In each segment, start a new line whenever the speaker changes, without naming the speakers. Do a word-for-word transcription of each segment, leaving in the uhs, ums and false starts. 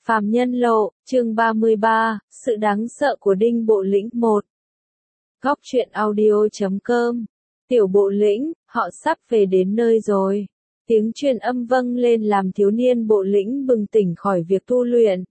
Phàm Nhân Lộ, chương ba mươi ba, sự đáng sợ của Đinh Bộ Lĩnh một. Góc truyện audio chấm com. Tiểu Bộ Lĩnh, họ sắp về đến nơi rồi. Tiếng truyền âm vang lên làm thiếu niên Bộ Lĩnh bừng tỉnh khỏi việc tu luyện.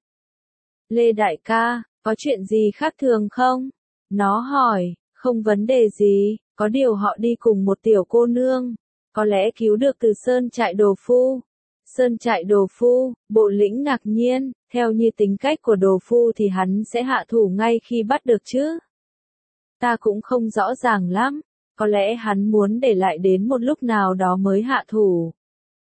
Lê đại ca, có chuyện gì khác thường không? Nó hỏi, không vấn đề gì, có điều họ đi cùng một tiểu cô nương. Có lẽ cứu được từ sơn trại đồ phu. Sơn trại đồ phu, Bộ Lĩnh ngạc nhiên, theo như tính cách của đồ phu thì hắn sẽ hạ thủ ngay khi bắt được chứ. Ta cũng không rõ ràng lắm, có lẽ hắn muốn để lại đến một lúc nào đó mới hạ thủ.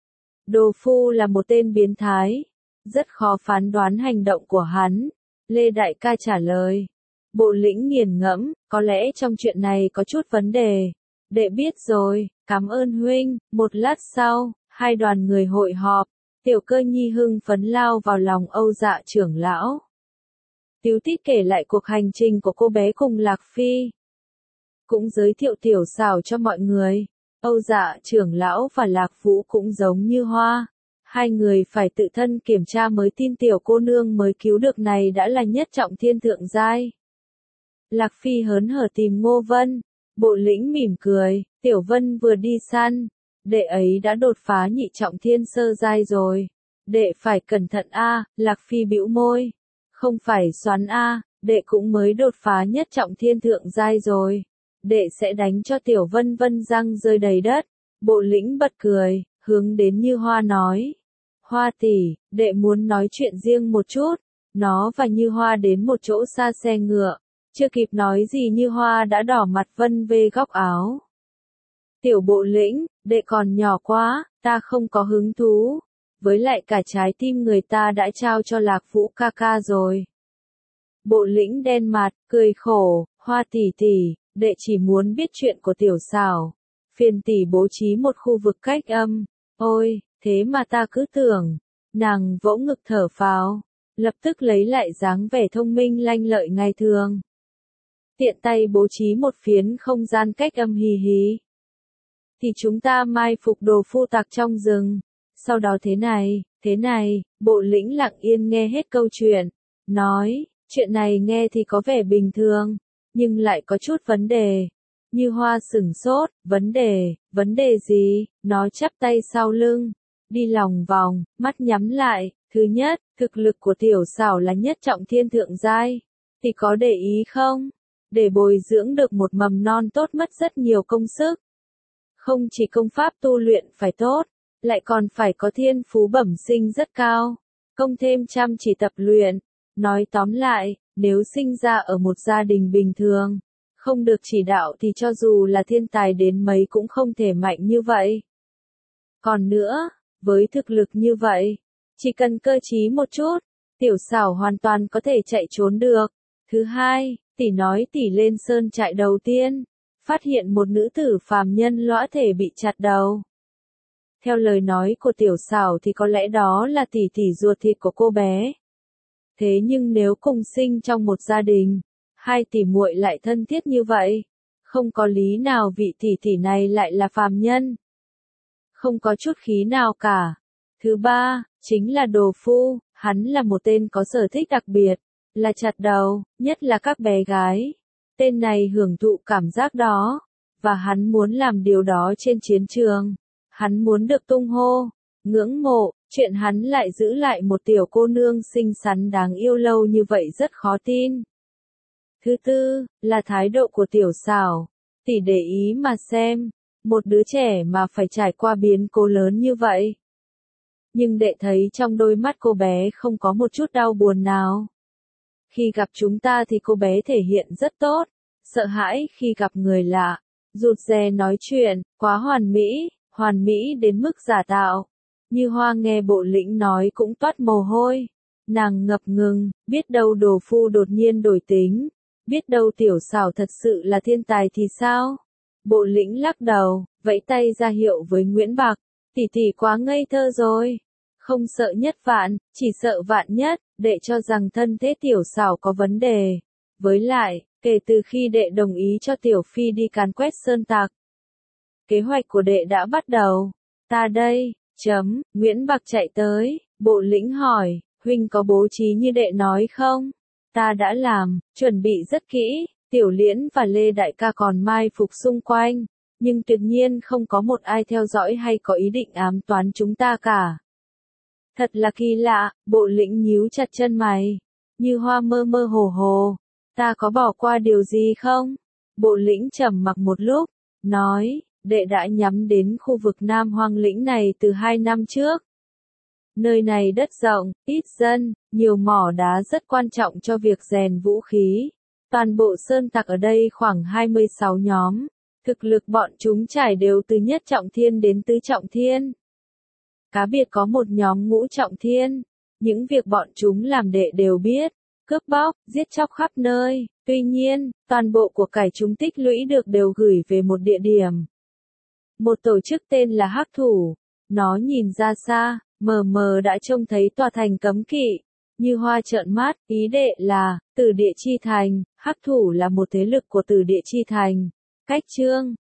Đồ phu là một tên biến thái, rất khó phán đoán hành động của hắn. Lê đại ca trả lời. Bộ Lĩnh nghiền ngẫm, có lẽ trong chuyện này có chút vấn đề. Đệ biết rồi, cảm ơn huynh. Một lát sau, hai đoàn người hội họp, Tiểu Cơ Nhi hưng phấn lao vào lòng Âu Dạ trưởng lão. Tiếu Tít kể lại cuộc hành trình của cô bé cùng Lạc Phi. Cũng giới thiệu Tiểu Xảo cho mọi người. Âu Dạ trưởng lão và Lạc Vũ cũng giống như Hoa. Hai người phải tự thân kiểm tra mới tin tiểu cô nương mới cứu được này đã là nhất trọng thiên thượng giai. Lạc Phi hớn hở tìm Ngô Vân. Bộ Lĩnh mỉm cười, Tiểu Vân vừa đi săn. Đệ ấy đã đột phá nhị trọng thiên sơ giai rồi. Đệ phải cẩn thận a. Lạc Phi bĩu môi. Không phải xoắn a, đệ cũng mới đột phá nhất trọng thiên thượng giai rồi. Đệ sẽ đánh cho Tiểu Vân Vân răng rơi đầy đất. Bộ Lĩnh bật cười, hướng đến Như Hoa nói. Hoa tỷ, đệ muốn nói chuyện riêng một chút. Nó và Như Hoa đến một chỗ xa xe ngựa. Chưa kịp nói gì Như Hoa đã đỏ mặt vân vê góc áo. Tiểu Bộ Lĩnh, đệ còn nhỏ quá, ta không có hứng thú. Với lại cả trái tim người ta đã trao cho Lạc Vũ ca ca rồi. Bộ Lĩnh đen mặt, cười khổ, Hoa tỷ tỷ, đệ chỉ muốn biết chuyện của Tiểu Xảo. Phiền tỷ bố trí một khu vực cách âm. Ôi, thế mà ta cứ tưởng. Nàng vỗ ngực thở phào, lập tức lấy lại dáng vẻ thông minh lanh lợi ngày thường. Tiện tay bố trí một phiến không gian cách âm hì hì. Thì chúng ta mai phục đồ phu tặc trong rừng. Sau đó thế này, thế này, Bộ Lĩnh lặng yên nghe hết câu chuyện. Nói, chuyện này nghe thì có vẻ bình thường, nhưng lại có chút vấn đề. Như Hoa sửng sốt, vấn đề, vấn đề gì? Nó chắp tay sau lưng, đi lòng vòng, mắt nhắm lại. Thứ nhất, thực lực của Tiểu Xảo là nhất trọng thiên thượng giai. Thì có để ý không? Để bồi dưỡng được một mầm non tốt mất rất nhiều công sức. Không chỉ công pháp tu luyện phải tốt, lại còn phải có thiên phú bẩm sinh rất cao. Công thêm chăm chỉ tập luyện. Nói tóm lại, nếu sinh ra ở một gia đình bình thường, không được chỉ đạo thì cho dù là thiên tài đến mấy cũng không thể mạnh như vậy. Còn nữa, với thực lực như vậy, chỉ cần cơ trí một chút, Tiểu Xảo hoàn toàn có thể chạy trốn được. Thứ hai, tỷ nói tỷ lên sơn trại đầu tiên, phát hiện một nữ tử phàm nhân lõa thể bị chặt đầu. Theo lời nói của Tiểu Xảo thì có lẽ đó là tỷ tỷ ruột thịt của cô bé. Thế nhưng nếu cùng sinh trong một gia đình, hai tỷ muội lại thân thiết như vậy, không có lý nào vị tỷ tỷ này lại là phàm nhân. Không có chút khí nào cả. Thứ ba, chính là đồ phu, hắn là một tên có sở thích đặc biệt, là chặt đầu, nhất là các bé gái. Tên này hưởng thụ cảm giác đó, và hắn muốn làm điều đó trên chiến trường. Hắn muốn được tung hô, ngưỡng mộ, chuyện hắn lại giữ lại một tiểu cô nương xinh xắn đáng yêu lâu như vậy rất khó tin. Thứ tư, là thái độ của Tiểu Xảo. Tỷ để ý mà xem, một đứa trẻ mà phải trải qua biến cố lớn như vậy. Nhưng đệ thấy trong đôi mắt cô bé không có một chút đau buồn nào. Khi gặp chúng ta thì cô bé thể hiện rất tốt, sợ hãi khi gặp người lạ, rụt rè nói chuyện, quá hoàn mỹ, hoàn mỹ đến mức giả tạo. Như Hoa nghe Bộ Lĩnh nói cũng toát mồ hôi. Nàng ngập ngừng, biết đâu đồ phu đột nhiên đổi tính, biết đâu Tiểu Xảo thật sự là thiên tài thì sao? Bộ Lĩnh lắc đầu, vẫy tay ra hiệu với Nguyễn Bạc, tỷ tỷ quá ngây thơ rồi. Không sợ nhất vạn, chỉ sợ vạn nhất, đệ cho rằng thân thế Tiểu Xảo có vấn đề. Với lại, kể từ khi đệ đồng ý cho Tiểu Phi đi càn quét sơn tặc, kế hoạch của đệ đã bắt đầu. Ta đây, chấm, Nguyễn Bạc chạy tới, Bộ Lĩnh hỏi, huynh có bố trí như đệ nói không? Ta đã làm, chuẩn bị rất kỹ, Tiểu Liễn và Lê Đại ca còn mai phục xung quanh, nhưng tuyệt nhiên không có một ai theo dõi hay có ý định ám toán chúng ta cả. Thật là kỳ lạ, Bộ Lĩnh nhíu chặt chân mày, Như Hoa mơ mơ hồ hồ, ta có bỏ qua điều gì không? Bộ Lĩnh trầm mặc một lúc, nói, đệ đã nhắm đến khu vực Nam Hoang Lĩnh này từ hai năm trước. Nơi này đất rộng, ít dân, nhiều mỏ đá rất quan trọng cho việc rèn vũ khí. Toàn bộ sơn tặc ở đây khoảng hai mươi sáu nhóm, thực lực bọn chúng trải đều từ nhất trọng thiên đến tứ trọng thiên. Cá biệt có một nhóm ngũ trọng thiên, những việc bọn chúng làm đệ đều biết, cướp bóc, giết chóc khắp nơi. Tuy nhiên, toàn bộ của cải chúng tích lũy được đều gửi về một địa điểm. Một tổ chức tên là Hắc Thủ, nó nhìn ra xa, mờ mờ đã trông thấy tòa thành cấm kỵ. Như Hoa trợn mắt, ý đệ là, Tử Địa Chi Thành, Hắc Thủ là một thế lực của Tử Địa Chi Thành. Cách chương